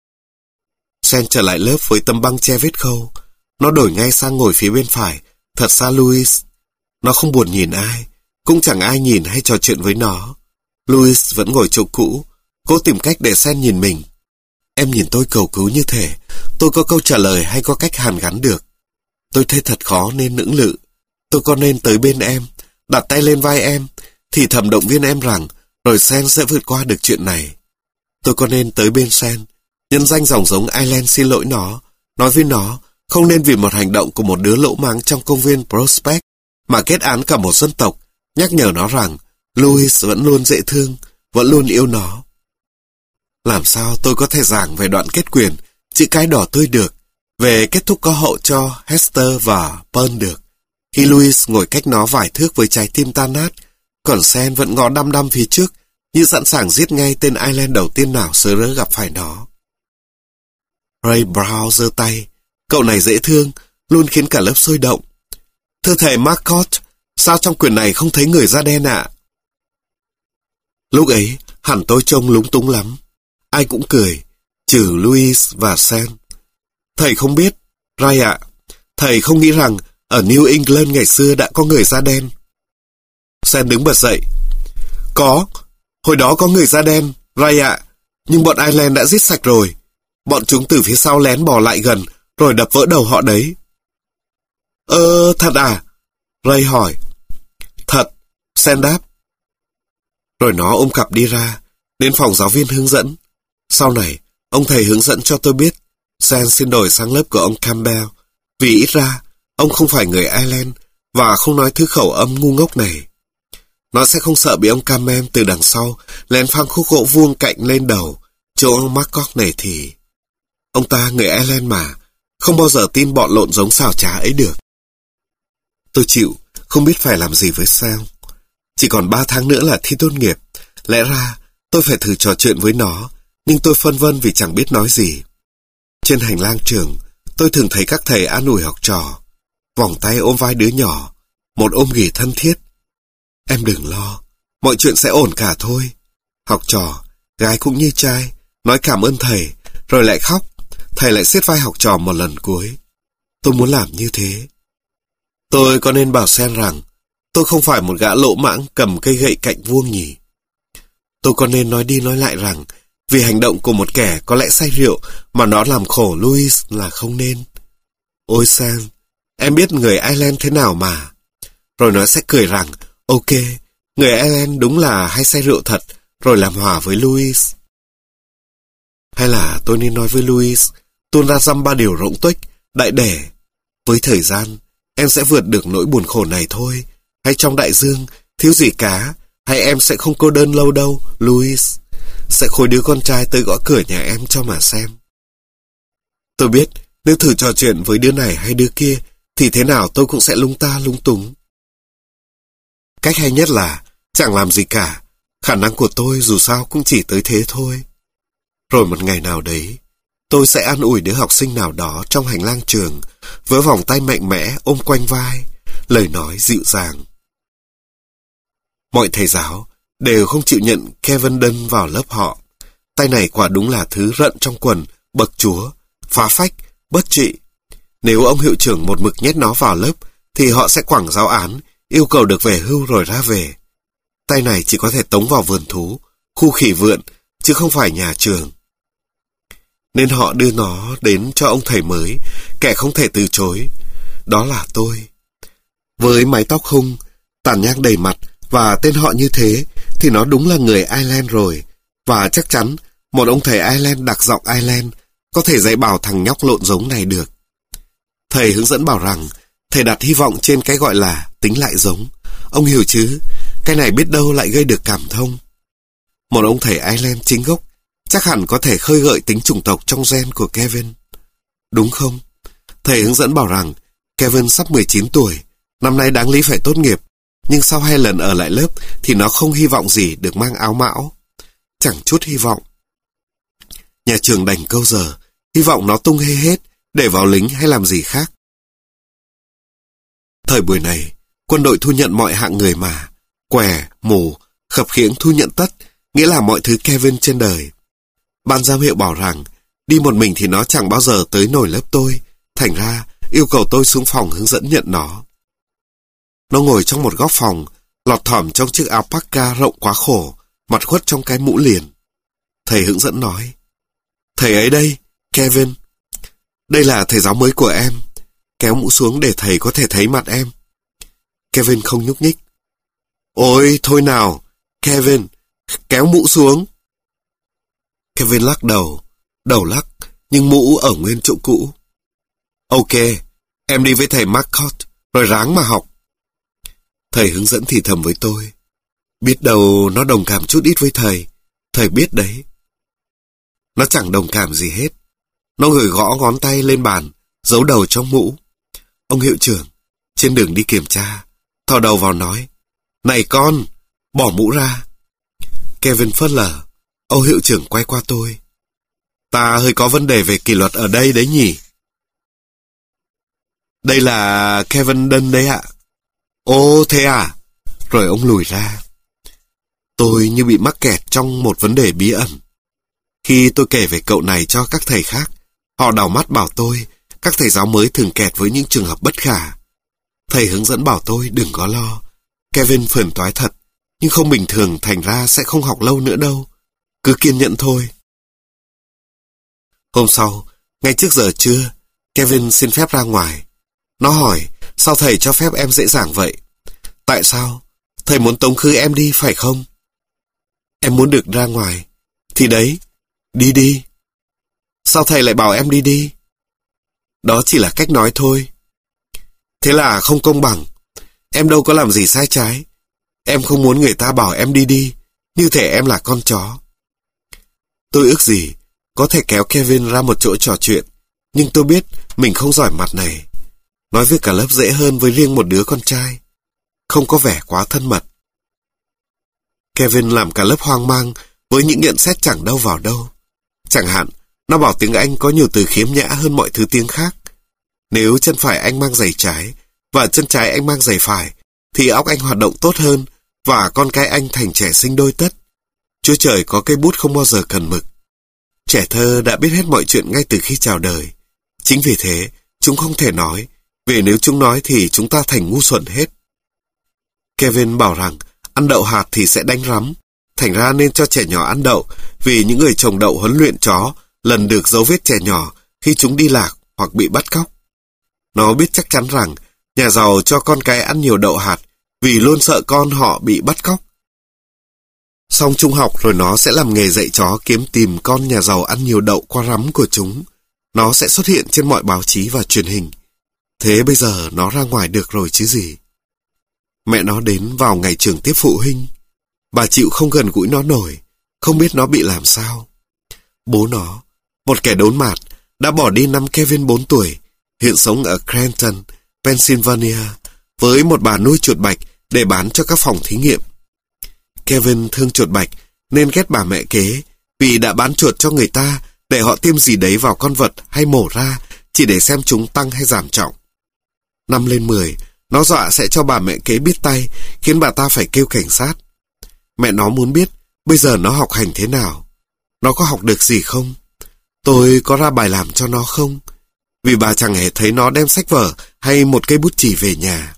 Sen trở lại lớp với tấm băng che vết khâu. Nó đổi ngay sang ngồi phía bên phải, thật xa Louis. Nó không buồn nhìn ai, cũng chẳng ai nhìn hay trò chuyện với nó. Louis vẫn ngồi chỗ cũ, cố tìm cách để Sen nhìn mình. Em nhìn tôi cầu cứu như thể tôi có câu trả lời hay có cách hàn gắn được. Tôi thấy thật khó nên lưỡng lự. Tôi có nên tới bên em, đặt tay lên vai em, thì thầm động viên em rằng rồi Sen sẽ vượt qua được chuyện này. Tôi có nên tới bên Sen, nhân danh dòng giống Ireland xin lỗi nó, nói với nó không nên vì một hành động của một đứa lỗ mãng trong công viên Prospect mà kết án cả một dân tộc, nhắc nhở nó rằng Louis vẫn luôn dễ thương, vẫn luôn yêu nó. Làm sao tôi có thể giảng về đoạn kết quyền, chữ cái đỏ tươi được, về kết thúc có hậu cho Hester và Pearl được, khi Louis ngồi cách nó vài thước với trái tim tan nát, còn Sen vẫn ngó đăm đăm phía trước, như sẵn sàng giết ngay tên Ireland đầu tiên nào sớ rớ gặp phải nó. Ray Brown giơ tay. Cậu này dễ thương, luôn khiến cả lớp sôi động. Thưa thầy Marcotte, sao trong quyển này không thấy người da đen ạ? Lúc ấy, hẳn tôi trông lúng túng lắm. Ai cũng cười, trừ Louis và Sen. Thầy không biết, Ray ạ. Thầy không nghĩ rằng ở New England ngày xưa đã có người da đen. Sen đứng bật dậy. Có, hồi đó có người da đen, Ray ạ. Nhưng bọn Ireland đã giết sạch rồi. Bọn chúng từ phía sau lén bò lại gần, rồi đập vỡ đầu họ đấy. Ơ, thật à? Ray hỏi. Thật, Sen đáp. Rồi nó ôm cặp đi ra, đến phòng giáo viên hướng dẫn. Sau này, ông thầy hướng dẫn cho tôi biết Sen xin đổi sang lớp của ông Campbell, vì ít ra, ông không phải người Ireland và không nói thứ khẩu âm ngu ngốc này. Nó sẽ không sợ bị ông Campbell từ đằng sau lén phang khúc gỗ vuông cạnh lên đầu. Chỗ ông Marcotte này thì... Ông ta người Ireland mà, không bao giờ tin bọn lộn giống xào trá ấy được. Tôi chịu, không biết phải làm gì với Sen. Chỉ còn ba tháng nữa là thi tốt nghiệp. Lẽ ra tôi phải thử trò chuyện với nó, nhưng tôi phân vân vì chẳng biết nói gì. Trên hành lang trường, tôi thường thấy các thầy an ủi học trò, vòng tay ôm vai đứa nhỏ, một ôm ghì thân thiết. Em đừng lo, mọi chuyện sẽ ổn cả thôi. Học trò, gái cũng như trai, nói cảm ơn thầy, rồi lại khóc. Thầy lại siết vai học trò một lần cuối. Tôi muốn làm như thế. Tôi có nên bảo Sen rằng tôi không phải một gã lỗ mãng cầm cây gậy cạnh vuông nhỉ? Tôi có nên nói đi nói lại rằng vì hành động của một kẻ có lẽ say rượu mà nó làm khổ Louis là không nên? Ôi Sen, em biết người Ireland thế nào mà. Rồi nó sẽ cười rằng ok, người Ireland đúng là hay say rượu thật, rồi làm hòa với Louis. Hay là tôi nên nói với Louis tuôn ra dăm ba điều rỗng tuếch, đại đẻ. Với thời gian, em sẽ vượt được nỗi buồn khổ này thôi. Hay trong đại dương, thiếu gì cá, Hay em sẽ không cô đơn lâu đâu, Louis. Sẽ khối đứa con trai tới gõ cửa nhà em cho mà xem. Tôi biết nếu thử trò chuyện với đứa này hay đứa kia thì thế nào tôi cũng sẽ lung ta lung túng. Cách hay nhất là chẳng làm gì cả. Khả năng của tôi dù sao cũng chỉ tới thế thôi. Rồi một ngày nào đấy, tôi sẽ an ủi đứa học sinh nào đó trong hành lang trường với vòng tay mạnh mẽ ôm quanh vai, lời nói dịu dàng. Mọi thầy giáo đều không chịu nhận Kevin Dunn vào lớp họ. Tay này quả đúng là thứ rận trong quần, bậc chúa, phá phách, bất trị. Nếu ông hiệu trưởng một mực nhét nó vào lớp, thì họ sẽ quẳng giáo án, yêu cầu được về hưu rồi ra về. Tay này chỉ có thể tống vào vườn thú, khu khỉ vượn, chứ không phải nhà trường. Nên họ đưa nó đến cho ông thầy mới, kẻ không thể từ chối. Đó là tôi. Với mái tóc hung, tàn nhang đầy mặt và tên họ như thế, thì nó đúng là người Ireland rồi. Và chắc chắn, một ông thầy Ireland đặc giọng Ireland có thể dạy bảo thằng nhóc lộn giống này được. Thầy hướng dẫn bảo rằng, thầy đặt hy vọng trên cái gọi là tính lại giống. Ông hiểu chứ, cái này biết đâu lại gây được cảm thông. Một ông thầy Ireland chính gốc chắc hẳn có thể khơi gợi tính chủng tộc trong gen của Kevin. Đúng không? Thầy hướng dẫn bảo rằng Kevin sắp mười chín tuổi, năm nay đáng lý phải tốt nghiệp, nhưng sau hai lần ở lại lớp thì nó không hy vọng gì được mang áo mão. Chẳng chút hy vọng. Nhà trường đành câu giờ, hy vọng nó tung hê hết để vào lính hay làm gì khác. Thời buổi này, quân đội thu nhận mọi hạng người mà, què, mù, khập khiễng thu nhận tất, nghĩa là mọi thứ Kevin trên đời. Ban giám hiệu bảo rằng, đi một mình thì nó chẳng bao giờ tới nổi lớp tôi, thành ra yêu cầu tôi xuống phòng hướng dẫn nhận nó. Nó ngồi trong một góc phòng, lọt thỏm trong chiếc áo parka rộng quá khổ, mặt khuất trong cái mũ liền. Thầy hướng dẫn nói, thầy ấy đây, Kevin. Đây là thầy giáo mới của em. Kéo mũ xuống để thầy có thể thấy mặt em. Kevin không nhúc nhích. Ôi, thôi nào, Kevin, kéo mũ xuống. Kevin lắc đầu, đầu lắc, nhưng mũ ở nguyên chỗ cũ. Ok, em đi với thầy Marcotte, rồi ráng mà học. Thầy hướng dẫn thì thầm với tôi. Biết đâu nó đồng cảm chút ít với thầy, thầy biết đấy. Nó chẳng đồng cảm gì hết. Nó gửi gõ ngón tay lên bàn, giấu đầu trong mũ. Ông hiệu trưởng, trên đường đi kiểm tra, thò đầu vào nói, này con, bỏ mũ ra. Kevin phớt lờ. Ông hiệu trưởng quay qua tôi. Ta hơi có vấn đề về kỷ luật ở đây đấy nhỉ? Đây là Kevin Dunn đấy ạ. Ồ thế à? Rồi ông lùi ra. Tôi như bị mắc kẹt trong một vấn đề bí ẩn. Khi tôi kể về cậu này cho các thầy khác, họ đảo mắt bảo tôi, các thầy giáo mới thường kẹt với những trường hợp bất khả. Thầy hướng dẫn bảo tôi đừng có lo. Kevin phiền toái thật, nhưng không bình thường thành ra sẽ không học lâu nữa đâu. Cứ kiên nhẫn thôi. Hôm sau, ngay trước giờ trưa, Kevin xin phép ra ngoài. Nó hỏi, sao thầy cho phép em dễ dàng vậy? Tại sao? Thầy muốn tống khứ em đi phải không? Em muốn được ra ngoài. Thì đấy, đi đi. Sao thầy lại bảo em đi đi? Đó chỉ là cách nói thôi. Thế là không công bằng. Em đâu có làm gì sai trái. Em không muốn người ta bảo em đi đi, như thể em là con chó. Tôi ước gì có thể kéo Kevin ra một chỗ trò chuyện, nhưng tôi biết mình không giỏi mặt này. Nói với cả lớp dễ hơn với riêng một đứa con trai. Không có vẻ quá thân mật. Kevin làm cả lớp hoang mang với những nhận xét chẳng đâu vào đâu. Chẳng hạn, nó bảo tiếng Anh có nhiều từ khiếm nhã hơn mọi thứ tiếng khác. Nếu chân phải anh mang giày trái và chân trái anh mang giày phải, thì óc anh hoạt động tốt hơn và con cái anh thành trẻ sinh đôi tất. Chúa trời có cây bút không bao giờ cần mực. Trẻ thơ đã biết hết mọi chuyện ngay từ khi chào đời. Chính vì thế, chúng không thể nói, vì nếu chúng nói thì chúng ta thành ngu xuẩn hết. Kevin bảo rằng ăn đậu hạt thì sẽ đánh rắm, thành ra nên cho trẻ nhỏ ăn đậu, vì những người trồng đậu huấn luyện chó lần được dấu vết trẻ nhỏ khi chúng đi lạc hoặc bị bắt cóc. Nó biết chắc chắn rằng nhà giàu cho con cái ăn nhiều đậu hạt vì luôn sợ con họ bị bắt cóc. Xong trung học rồi nó sẽ làm nghề dạy chó kiếm tìm con nhà giàu ăn nhiều đậu qua rắm của chúng. Nó sẽ xuất hiện trên mọi báo chí và truyền hình. Thế bây giờ nó ra ngoài được rồi chứ gì. Mẹ nó đến vào ngày trường tiếp phụ huynh. Bà chịu không gần gũi nó nổi, không biết nó bị làm sao. Bố nó, một kẻ đốn mạt, đã bỏ đi năm Kevin bốn tuổi, hiện sống ở Scranton, Pennsylvania, với một bà nuôi chuột bạch để bán cho các phòng thí nghiệm. Kevin thương chuột bạch nên ghét bà mẹ kế vì đã bán chuột cho người ta để họ tiêm gì đấy vào con vật hay mổ ra chỉ để xem chúng tăng hay giảm trọng. Năm lên mười, nó dọa sẽ cho bà mẹ kế biết tay, khiến bà ta phải kêu cảnh sát. Mẹ nó muốn biết bây giờ nó học hành thế nào, nó có học được gì không, tôi có ra bài làm cho nó không, vì bà chẳng hề thấy nó đem sách vở hay một cây bút chì về nhà.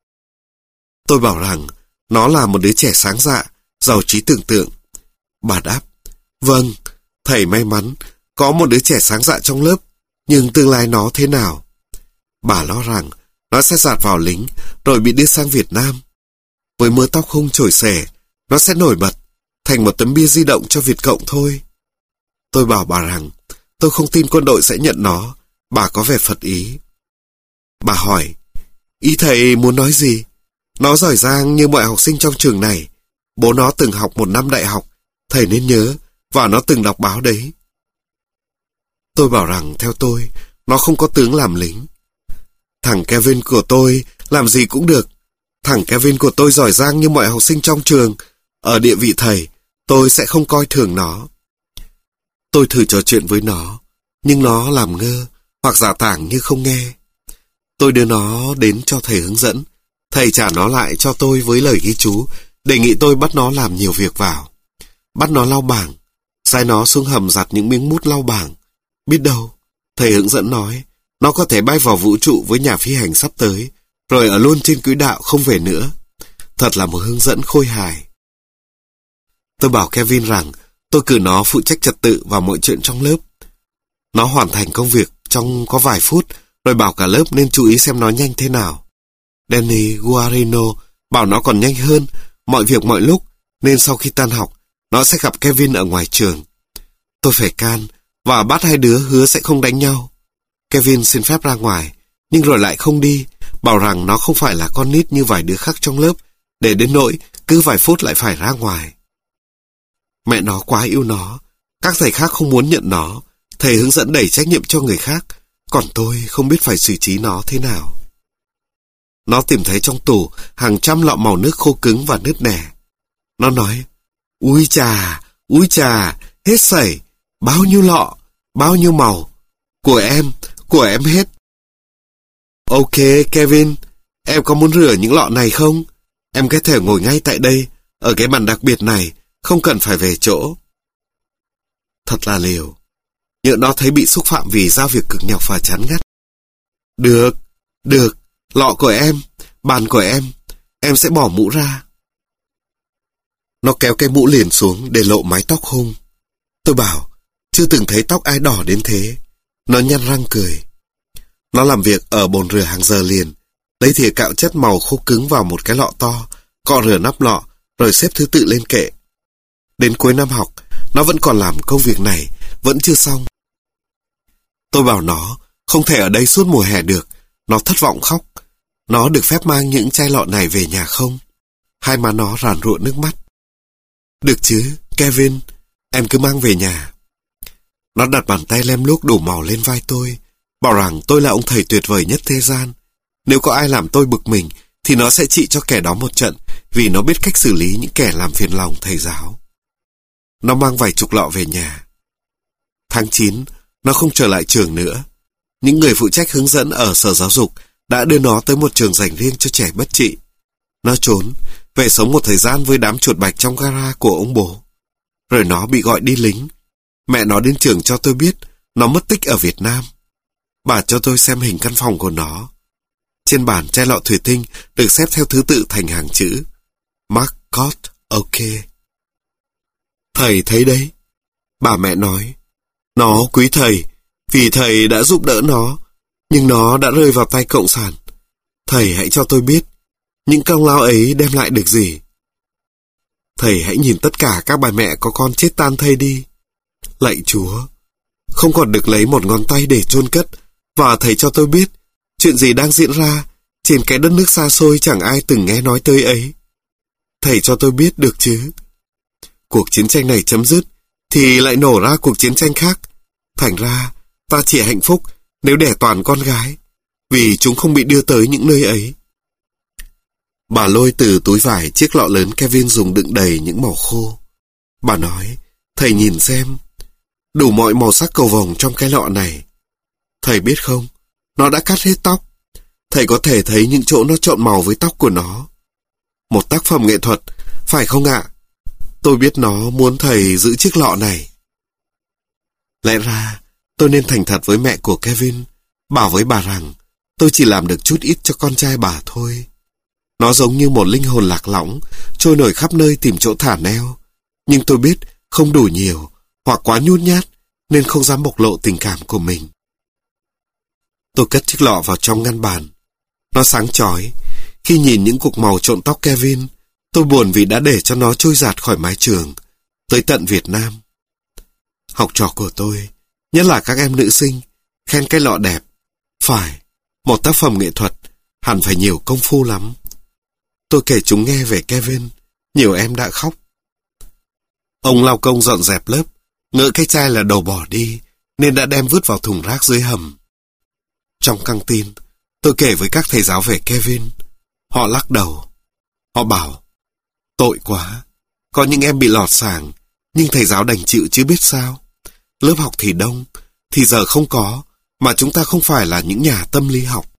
Tôi bảo rằng nó là một đứa trẻ sáng dạ, giàu trí tưởng tượng. Bà đáp, vâng, thầy may mắn có một đứa trẻ sáng dạ trong lớp, nhưng tương lai nó thế nào? Bà lo rằng nó sẽ dạt vào lính rồi bị đưa sang Việt Nam. Với mớ tóc hung chổi xẻ, nó sẽ nổi bật thành một tấm bia di động cho Việt Cộng thôi. Tôi bảo bà rằng tôi không tin quân đội sẽ nhận nó. Bà có vẻ phật ý. Bà hỏi, ý thầy muốn nói gì? Nó giỏi giang như mọi học sinh trong trường này. Bố nó từng học một năm đại học, thầy nên nhớ, và nó từng đọc báo đấy. Tôi bảo rằng theo tôi, nó không có tướng làm lính. Thằng Kevin của tôi làm gì cũng được. Thằng Kevin của tôi giỏi giang như mọi học sinh trong trường. Ở địa vị thầy, tôi sẽ không coi thường nó. Tôi thử trò chuyện với nó, nhưng nó làm ngơ hoặc giả tảng như không nghe. Tôi đưa nó đến cho thầy hướng dẫn. Thầy trả nó lại cho tôi với lời ghi chú, đề nghị tôi bắt nó làm nhiều việc vào. Bắt nó lau bảng, sai nó xuống hầm giặt những miếng mút lau bảng. Biết đâu, thầy hướng dẫn nói, nó có thể bay vào vũ trụ với nhà phi hành sắp tới, rồi ở luôn trên quỹ đạo không về nữa. Thật là một hướng dẫn khôi hài. Tôi bảo Kevin rằng tôi cử nó phụ trách trật tự và mọi chuyện trong lớp. Nó hoàn thành công việc trong có vài phút, rồi bảo cả lớp nên chú ý xem nó nhanh thế nào. Danny Guarino bảo nó còn nhanh hơn, mọi việc mọi lúc, nên sau khi tan học, nó sẽ gặp Kevin ở ngoài trường. Tôi phải can, và bắt hai đứa hứa sẽ không đánh nhau. Kevin xin phép ra ngoài, nhưng rồi lại không đi, bảo rằng nó không phải là con nít như vài đứa khác trong lớp, để đến nỗi cứ vài phút lại phải ra ngoài. Mẹ nó quá yêu nó, các thầy khác không muốn nhận nó, thầy hướng dẫn đẩy trách nhiệm cho người khác, còn tôi không biết phải xử trí nó thế nào. Nó tìm thấy trong tủ hàng trăm lọ màu nước khô cứng và nứt nẻ. Nó nói, úi chà, úi chà, hết sảy, bao nhiêu lọ, bao nhiêu màu, của em, của em hết. Ok, Kevin, em có muốn rửa những lọ này không? Em có thể ngồi ngay tại đây, ở cái bàn đặc biệt này, không cần phải về chỗ. Thật là liều. Nhỡ nó thấy bị xúc phạm vì giao việc cực nhọc và chán ngắt. Được, được, lọ của em, bàn của em, em sẽ bỏ mũ ra. Nó kéo cái mũ liền xuống để lộ mái tóc hung. Tôi bảo, chưa từng thấy tóc ai đỏ đến thế. Nó nhăn răng cười. Nó làm việc ở bồn rửa hàng giờ liền, lấy thìa cạo chất màu khô cứng vào một cái lọ to, cọ rửa nắp lọ, rồi xếp thứ tự lên kệ. Đến cuối năm học, nó vẫn còn làm công việc này, vẫn chưa xong. Tôi bảo nó, không thể ở đây suốt mùa hè được. Nó thất vọng khóc. Nó được phép mang những chai lọ này về nhà không? Hai má nó ràn rụa nước mắt. Được chứ, Kevin, em cứ mang về nhà. Nó đặt bàn tay lem luốc đủ màu lên vai tôi, bảo rằng tôi là ông thầy tuyệt vời nhất thế gian. Nếu có ai làm tôi bực mình, thì nó sẽ trị cho kẻ đó một trận, vì nó biết cách xử lý những kẻ làm phiền lòng thầy giáo. Nó mang vài chục lọ về nhà. Tháng chín, nó không trở lại trường nữa. Những người phụ trách hướng dẫn ở sở giáo dục đã đưa nó tới một trường dành riêng cho trẻ bất trị. Nó trốn, về sống một thời gian với đám chuột bạch trong gara của ông bố. Rồi nó bị gọi đi lính. Mẹ nó đến trường cho tôi biết nó mất tích ở Việt Nam. Bà cho tôi xem hình căn phòng của nó. Trên bàn chai lọ thủy tinh được xếp theo thứ tự thành hàng chữ Marcot OK. Thầy thấy đấy. Bà mẹ nói, nó quý thầy, vì thầy đã giúp đỡ nó, nhưng nó đã rơi vào tay cộng sản. Thầy hãy cho tôi biết, những công lao ấy đem lại được gì. Thầy hãy nhìn tất cả các bà mẹ có con chết tan thây đi. Lạy Chúa, không còn được lấy một ngón tay để chôn cất, và thầy cho tôi biết chuyện gì đang diễn ra trên cái đất nước xa xôi chẳng ai từng nghe nói tới ấy. thầy cho tôi biết được chứ. Cuộc chiến tranh này chấm dứt, thì lại nổ ra cuộc chiến tranh khác. Thành ra, ta chỉ hạnh phúc nếu đẻ toàn con gái, vì chúng không bị đưa tới những nơi ấy. Bà lôi từ túi vải chiếc lọ lớn Kevin dùng đựng đầy những màu khô. Bà nói, thầy nhìn xem, đủ mọi màu sắc cầu vồng trong cái lọ này. Thầy biết không, nó đã cắt hết tóc. Thầy có thể thấy những chỗ nó trộn màu với tóc của nó. Một tác phẩm nghệ thuật, phải không ạ? Tôi biết nó muốn thầy giữ chiếc lọ này. Lẽ ra, tôi nên thành thật với mẹ của Kevin, bảo với bà rằng tôi chỉ làm được chút ít cho con trai bà thôi. Nó giống như một linh hồn lạc lõng, trôi nổi khắp nơi tìm chỗ thả neo. Nhưng tôi biết không đủ nhiều, hoặc quá nhút nhát, nên không dám bộc lộ tình cảm của mình. Tôi cất chiếc lọ vào trong ngăn bàn. Nó sáng chói. Khi nhìn những cục màu trộn tóc Kevin, tôi buồn vì đã để cho nó trôi dạt khỏi mái trường, tới tận Việt Nam. Học trò của tôi, nhất là các em nữ sinh, khen cái lọ đẹp. Phải, một tác phẩm nghệ thuật, hẳn phải nhiều công phu lắm. Tôi kể chúng nghe về Kevin, nhiều em đã khóc. Ông lao công dọn dẹp lớp, ngỡ cái chai là đồ bỏ đi, nên đã đem vứt vào thùng rác dưới hầm. Trong căng tin, tôi kể với các thầy giáo về Kevin. Họ lắc đầu. Họ bảo, tội quá, có những em bị lọt sảng, nhưng thầy giáo đành chịu chứ biết sao. Lớp học thì đông, thì giờ không có, mà chúng ta không phải là những nhà tâm lý học.